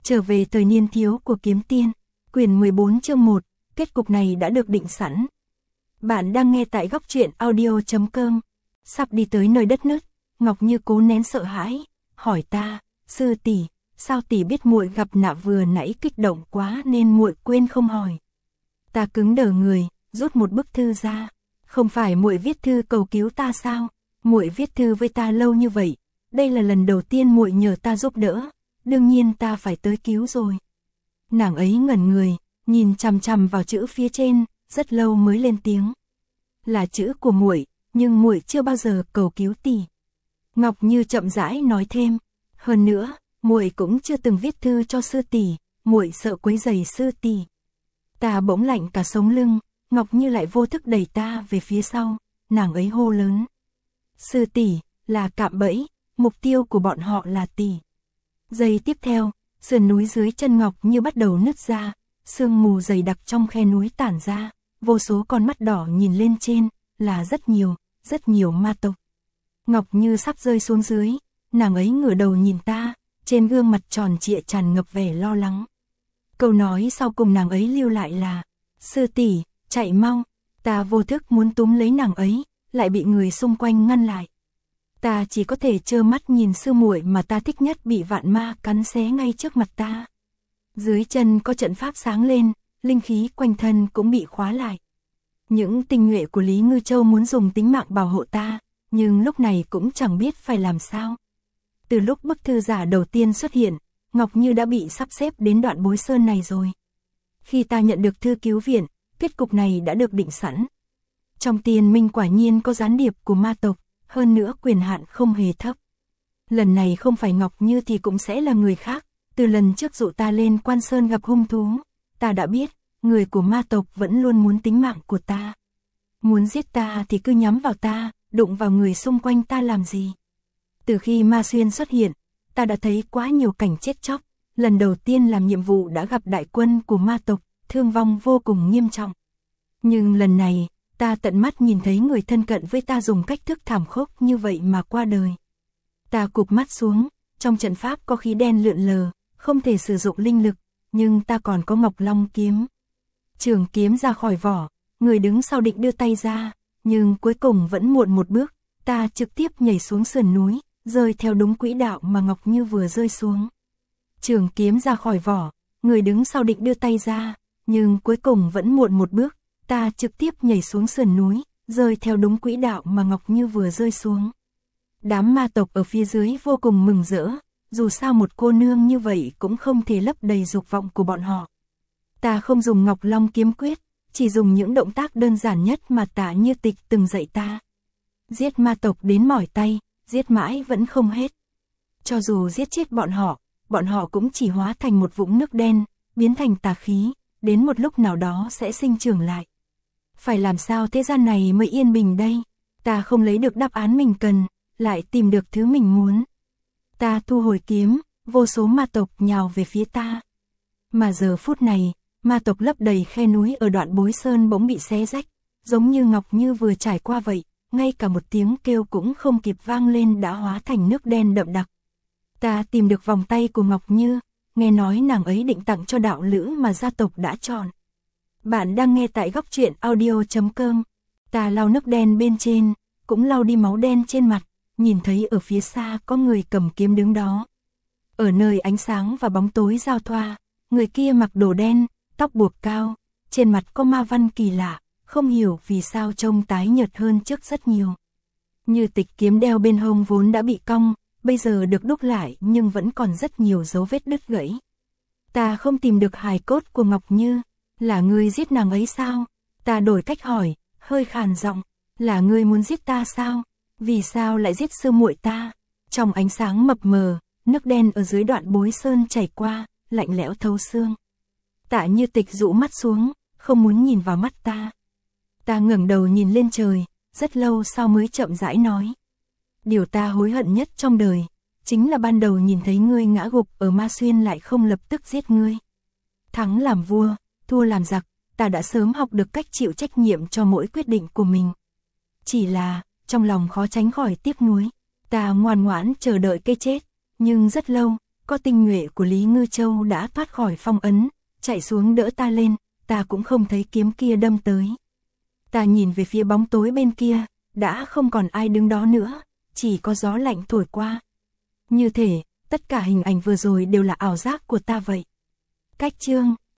Trở về thời niên thiếu của kiếm tiên, quyển 14 chương 1, kết cục này đã được định sẵn. Bạn đang nghe tại góc truyện audio.com. Sắp đi tới nơi đất nứt, Ngọc Như cố nén sợ hãi, hỏi ta, sư tỷ, sao tỷ biết muội gặp nạn vừa nãy kích động quá nên muội quên không hỏi. Ta cứng đờ người, rút một bức thư ra, không phải muội viết thư cầu cứu ta sao? Muội viết thư với ta lâu như vậy, đây là lần đầu tiên muội nhờ ta giúp đỡ, đương nhiên ta phải tới cứu rồi. Nàng ấy ngẩn người, nhìn chằm chằm vào chữ phía trên, rất lâu mới lên tiếng. Là chữ của muội, nhưng muội chưa bao giờ cầu cứu tỷ. Ngọc Như chậm rãi nói thêm, hơn nữa, muội cũng chưa từng viết thư cho sư tỷ, muội sợ quấy rầy sư tỷ. Ta bỗng lạnh cả sống lưng, Ngọc Như lại vô thức đẩy ta về phía sau, nàng ấy hô lớn. Sư tỷ, là cạm bẫy, mục tiêu của bọn họ là tỷ. Giây tiếp theo, sườn núi dưới chân Ngọc Như bắt đầu nứt ra, sương mù dày đặc trong khe núi tản ra, vô số con mắt đỏ nhìn lên trên, là rất nhiều ma tộc. Ngọc Như sắp rơi xuống dưới, nàng ấy ngửa đầu nhìn ta, trên gương mặt tròn trịa tràn ngập vẻ lo lắng. Câu nói sau cùng nàng ấy lưu lại là, sư tỷ, chạy mau. Ta vô thức muốn túm lấy nàng ấy, lại bị người xung quanh ngăn lại. Ta chỉ có thể trơ mắt nhìn sư muội mà ta thích nhất bị vạn ma cắn xé ngay trước mặt ta. Dưới chân có trận pháp sáng lên, linh khí quanh thân cũng bị khóa lại. Những tinh nhuệ của Lý Ngư Châu muốn dùng tính mạng bảo hộ ta, nhưng lúc này cũng chẳng biết phải làm sao. Từ lúc bức thư giả đầu tiên xuất hiện, Ngọc Như đã bị sắp xếp đến đoạn Bối Sơn này rồi. Khi ta nhận được thư cứu viện, kết cục này đã được định sẵn. Trong tiền minh quả nhiên có gián điệp của ma tộc, hơn nữa quyền hạn không hề thấp. Lần này không phải Ngọc Như thì cũng sẽ là người khác, từ lần trước dụ ta lên Quan Sơn gặp hung thú, ta đã biết, người của ma tộc vẫn luôn muốn tính mạng của ta. Muốn giết ta thì cứ nhắm vào ta, đụng vào người xung quanh ta làm gì. Từ khi Ma Xuyên xuất hiện, ta đã thấy quá nhiều cảnh chết chóc, lần đầu tiên làm nhiệm vụ đã gặp đại quân của ma tộc, thương vong vô cùng nghiêm trọng. Nhưng lần này, ta tận mắt nhìn thấy người thân cận với ta dùng cách thức thảm khốc như vậy mà qua đời. Ta cụp mắt xuống, trong trận pháp có khí đen lượn lờ, không thể sử dụng linh lực, nhưng ta còn có Ngọc Long kiếm. Trường kiếm ra khỏi vỏ, người đứng sau định đưa tay ra, nhưng cuối cùng vẫn muộn một bước, ta trực tiếp nhảy xuống sườn núi, rơi theo đúng quỹ đạo mà Ngọc Như vừa rơi xuống. Trường kiếm ra khỏi vỏ, người đứng sau định đưa tay ra, nhưng cuối cùng vẫn muộn một bước, ta trực tiếp nhảy xuống sườn núi, rơi theo đúng quỹ đạo mà Ngọc Như vừa rơi xuống. Đám ma tộc ở phía dưới vô cùng mừng rỡ, dù sao một cô nương như vậy cũng không thể lấp đầy dục vọng của bọn họ. Ta không dùng Ngọc Long kiếm quyết, chỉ dùng những động tác đơn giản nhất mà Tả Như Tịch từng dạy ta. Giết ma tộc đến mỏi tay, giết mãi vẫn không hết. Cho dù giết chết bọn họ cũng chỉ hóa thành một vũng nước đen, biến thành tà khí, đến một lúc nào đó sẽ sinh trưởng lại. Phải làm sao thế gian này mới yên bình đây? Ta không lấy được đáp án mình cần, lại tìm được thứ mình muốn. Ta thu hồi kiếm, vô số ma tộc nhào về phía ta. Mà giờ phút này, ma tộc lấp đầy khe núi ở đoạn Bối Sơn bỗng bị xé rách, giống như Ngọc Như vừa trải qua vậy, ngay cả một tiếng kêu cũng không kịp vang lên đã hóa thành nước đen đậm đặc. Ta tìm được vòng tay của Ngọc Như, nghe nói nàng ấy định tặng cho đạo lữ mà gia tộc đã chọn. Bạn đang nghe tại góc truyện audio.com. Ta lau nước đen bên trên, cũng lau đi máu đen trên mặt, nhìn thấy ở phía xa có người cầm kiếm đứng đó. Ở nơi ánh sáng và bóng tối giao thoa, người kia mặc đồ đen, tóc buộc cao, trên mặt có ma văn kỳ lạ, không hiểu vì sao trông tái nhợt hơn trước rất nhiều. Như Tịch kiếm đeo bên hông vốn đã bị cong, bây giờ được đúc lại nhưng vẫn còn rất nhiều dấu vết đứt gãy. Ta không tìm được hài cốt của Ngọc Như, là ngươi giết nàng ấy sao? Ta đổi cách hỏi, hơi khàn giọng, là ngươi muốn giết ta sao? Vì sao lại giết sư muội ta? Trong ánh sáng mập mờ, nước đen ở dưới đoạn Bối Sơn chảy qua, lạnh lẽo thấu xương. Tả Như Tịch rũ mắt xuống, không muốn nhìn vào mắt ta. Ta ngẩng đầu nhìn lên trời, rất lâu sau mới chậm rãi nói. Điều ta hối hận nhất trong đời, chính là ban đầu nhìn thấy ngươi ngã gục ở Ma Xuyên lại không lập tức giết ngươi. Thắng làm vua, thua làm giặc, ta đã sớm học được cách chịu trách nhiệm cho mỗi quyết định của mình. Chỉ là, trong lòng khó tránh khỏi tiếc nuối, ta ngoan ngoãn chờ đợi cái chết, nhưng rất lâu, có tinh nhuệ của Lý Ngư Châu đã thoát khỏi phong ấn, chạy xuống đỡ ta lên, ta cũng không thấy kiếm kia đâm tới. Ta nhìn về phía bóng tối bên kia, đã không còn ai đứng đó nữa, chỉ có gió lạnh thổi qua. Như thể, tất cả hình ảnh vừa rồi đều là ảo giác của ta vậy. Cách chương